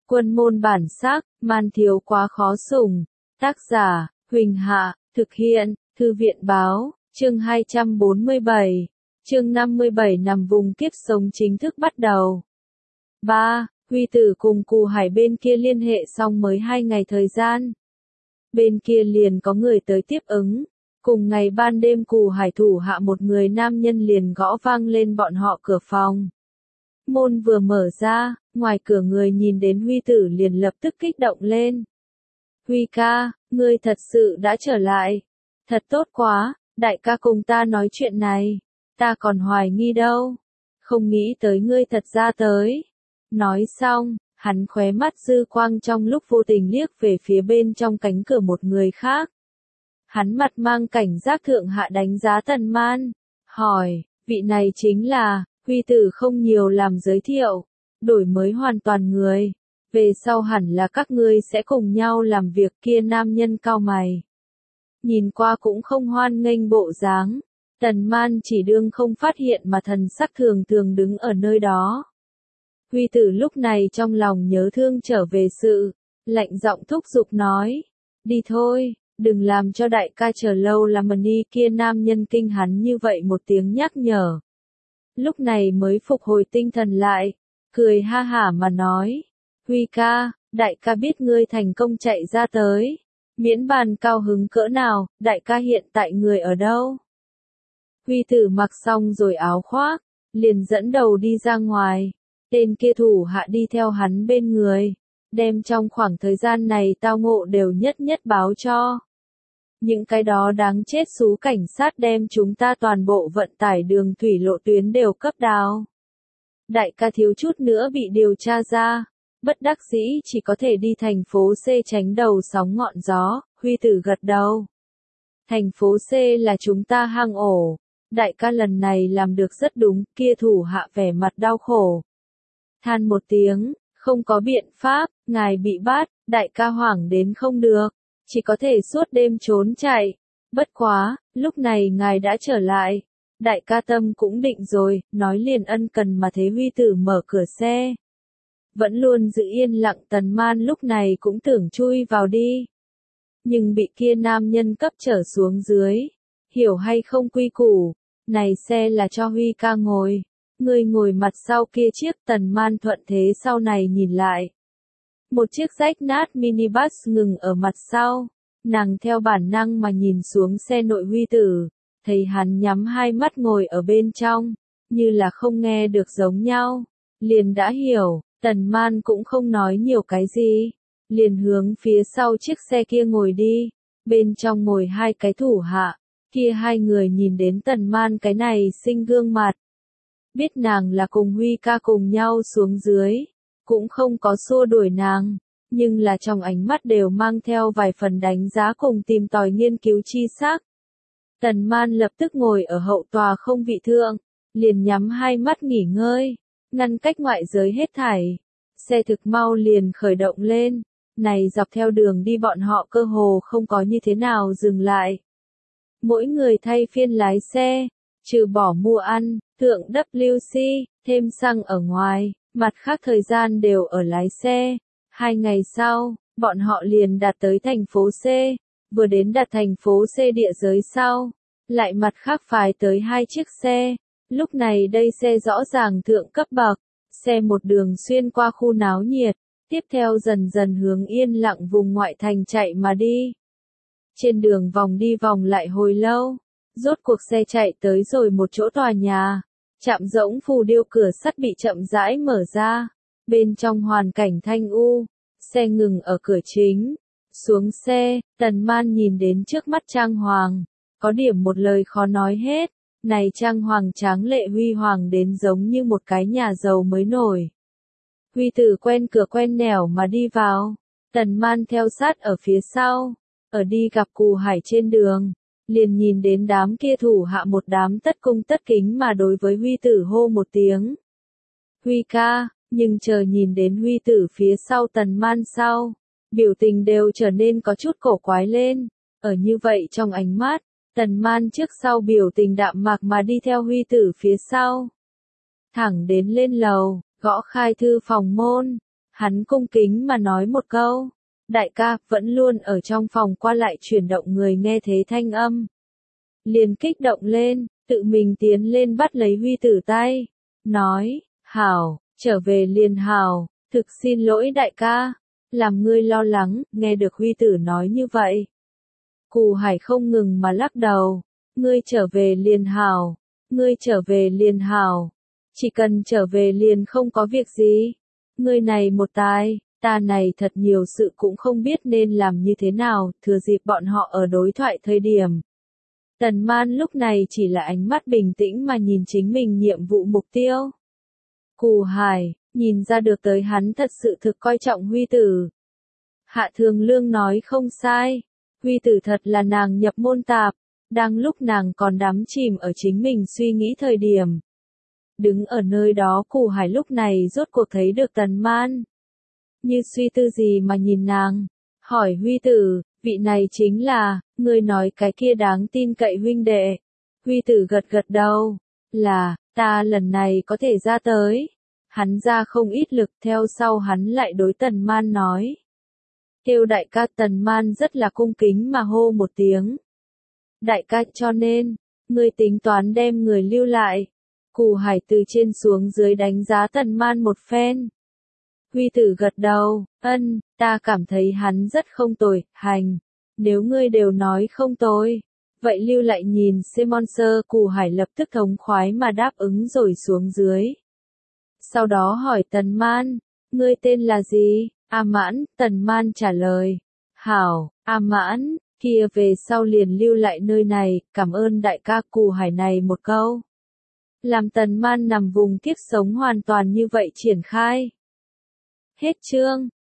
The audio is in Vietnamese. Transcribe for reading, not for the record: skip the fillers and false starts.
Quân môn bản sắc, man thiếu quá khó sủng. Tác giả, Huỳnh Hạ, thực hiện, Thư viện báo, chương 247, chương 57 nằm vùng kiếp sống chính thức bắt đầu. 3. Huy Tử cùng Cù Hải bên kia liên hệ xong mới 2 ngày thời gian. Bên kia liền có người tới tiếp ứng. Cùng ngày ban đêm Cù Hải thủ hạ một người nam nhân liền gõ vang lên bọn họ cửa phòng. Môn vừa mở ra, ngoài cửa người nhìn đến Huy Tử liền lập tức kích động lên. Huy ca, ngươi thật sự đã trở lại. Thật tốt quá, đại ca cùng ta nói chuyện này. Ta còn hoài nghi đâu. Không nghĩ tới ngươi thật ra tới. Nói xong, hắn khóe mắt dư quang trong lúc vô tình liếc về phía bên trong cánh cửa một người khác. Hắn mặt mang cảnh giác thượng hạ đánh giá Tần Man. Hỏi, vị này chính là, Huy Tử không nhiều làm giới thiệu. Đổi mới hoàn toàn người. Về sau hẳn là các ngươi sẽ cùng nhau làm việc kia nam nhân cau mày. Nhìn qua cũng không hoan nghênh bộ dáng. Tần Man chỉ đương không phát hiện mà thần sắc thường thường đứng ở nơi đó. Huy Tử lúc này trong lòng nhớ thương trở về sự, lạnh giọng thúc giục nói. Đi thôi, đừng làm cho đại ca chờ lâu làm ni kia nam nhân kinh hắn như vậy một tiếng nhắc nhở. Lúc này mới phục hồi tinh thần lại, cười ha hả mà nói. Huy ca, đại ca biết ngươi thành công chạy ra tới. Miễn bàn cao hứng cỡ nào, đại ca hiện tại người ở đâu? Huy Tử mặc xong rồi áo khoác, liền dẫn đầu đi ra ngoài. Tên kia thủ hạ đi theo hắn bên người, đem trong khoảng thời gian này tao ngộ đều nhất nhất báo cho. Những cái đó đáng chết xú cảnh sát đem chúng ta toàn bộ vận tải đường thủy lộ tuyến đều cấp đào. Đại ca thiếu chút nữa bị điều tra ra, bất đắc dĩ chỉ có thể đi thành phố C tránh đầu sóng ngọn gió. Huy Tử gật đầu. Thành phố C là chúng ta hang ổ. Đại ca lần này làm được rất đúng, kia thủ hạ vẻ mặt đau khổ. Than một tiếng, không có biện pháp, ngài bị bắt, đại ca hoảng đến không được, chỉ có thể suốt đêm trốn chạy. Bất quá, lúc này ngài đã trở lại, đại ca tâm cũng định rồi, nói liền ân cần mà thế Huy Tử mở cửa xe. Vẫn luôn giữ yên lặng Tần Man lúc này cũng tưởng chui vào đi. Nhưng bị kia nam nhân cấp trở xuống dưới. Hiểu hay không quy củ, này xe là cho Huy ca ngồi. Người ngồi mặt sau kia chiếc. Tần Man thuận thế sau này nhìn lại. Một chiếc rách nát minibus ngừng ở mặt sau. Nàng theo bản năng mà nhìn xuống xe nội Huy Tử. Thấy hắn nhắm hai mắt ngồi ở bên trong. Như là không nghe được giống nhau. Liền đã hiểu, Tần Man cũng không nói nhiều cái gì. Liền hướng phía sau chiếc xe kia ngồi đi. Bên trong ngồi hai cái thủ hạ. Kia hai người nhìn đến Tần Man cái này xinh gương mặt. Biết nàng là cùng Huy ca cùng nhau xuống dưới. Cũng không có xua đuổi nàng. Nhưng là trong ánh mắt đều mang theo vài phần đánh giá cùng tìm tòi nghiên cứu chi xác. Tần Man lập tức ngồi ở hậu tòa không vị thượng. Liền nhắm hai mắt nghỉ ngơi. Ngăn cách ngoại giới hết thảy. Xe thực mau liền khởi động lên. Này dọc theo đường đi bọn họ cơ hồ không có như thế nào dừng lại. Mỗi người thay phiên lái xe, trừ bỏ mua ăn, thượng WC, thêm xăng ở ngoài, mặt khác thời gian đều ở lái xe. 2 ngày sau, bọn họ liền đạt tới thành phố C, vừa đến đạt thành phố C địa giới sau, lại mặt khác phái tới 2 chiếc xe. Lúc này đây xe rõ ràng thượng cấp bậc, xe một đường xuyên qua khu náo nhiệt. Tiếp theo dần dần hướng yên lặng vùng ngoại thành chạy mà đi. Trên đường vòng đi vòng lại hồi lâu, rốt cuộc xe chạy tới rồi một chỗ tòa nhà. Trạm rỗng phù điêu cửa sắt bị chậm rãi mở ra. Bên trong hoàn cảnh thanh u, xe ngừng ở cửa chính. Xuống xe, Tần Man nhìn đến trước mắt trang hoàng. Có điểm một lời khó nói hết. Này trang hoàng tráng lệ huy hoàng đến giống như một cái nhà giàu mới nổi. Huy Tử quen cửa quen nẻo mà đi vào. Tần Man theo sát ở phía sau. Ở đi gặp Cù Hải trên đường. Liền nhìn đến đám kia thủ hạ một đám tất cung tất kính mà đối với Huy Tử hô một tiếng. Huy ca, nhưng chờ nhìn đến Huy Tử phía sau Tần Man sau. Biểu tình đều trở nên có chút cổ quái lên. Ở như vậy trong ánh mắt, Tần Man trước sau biểu tình đạm mạc mà đi theo Huy Tử phía sau. Thẳng đến lên lầu. Gõ khai thư phòng môn, Hắn cung kính mà nói một câu. Đại ca, vẫn luôn ở trong phòng qua lại chuyển động người nghe thế thanh âm. Liền kích động lên, tự mình tiến lên bắt lấy Huy Tử tay. Nói, hảo, trở về liền hảo, thực xin lỗi đại ca. Làm ngươi lo lắng, nghe được Huy Tử nói như vậy. Cù Hải không ngừng mà lắc đầu. Ngươi trở về liền hảo. Ngươi trở về liền hảo. Chỉ cần trở về liền không có việc gì. Ngươi này một tai, ta này thật nhiều sự cũng không biết nên làm như thế nào, thừa dịp bọn họ ở đối thoại thời điểm. Tần Man lúc này chỉ là ánh mắt bình tĩnh mà nhìn chính mình nhiệm vụ mục tiêu. Cù Hải, nhìn ra được tới hắn thật sự thực coi trọng Huy Tử. Hạ Thường Lương nói không sai, Huy Tử thật là nàng nhập môn tạp, đang lúc nàng còn đắm chìm ở chính mình suy nghĩ thời điểm. Đứng ở nơi đó Cù Hải lúc này rốt cuộc thấy được Tần Man. Như suy tư gì mà nhìn nàng, hỏi Huy Tử, vị này chính là, người nói cái kia đáng tin cậy huynh đệ. Huy Tử gật gật đầu, là, ta lần này có thể ra tới. Hắn ra không ít lực, theo sau hắn lại đối Tần Man nói. Kêu đại ca. Tần Man rất là cung kính mà hô một tiếng. Đại ca, cho nên, ngươi tính toán đem người lưu lại. Cù Hải từ trên xuống dưới đánh giá Tần Man một phen. Huy Tử gật đầu, ân, ta cảm thấy hắn rất không tồi, hành. Nếu ngươi đều nói không tồi, vậy lưu lại nhìn xem Monster. Cù Hải lập tức thống khoái mà đáp ứng rồi xuống dưới. Sau đó hỏi Tần Man, ngươi tên là gì? A Mãn. Tần Man trả lời. Hảo, A Mãn, kia về sau liền lưu lại nơi này, cảm ơn đại ca. Cù Hải này một câu. Làm Tần Man nằm vùng kiếp sống hoàn toàn như vậy triển khai. Hết chương.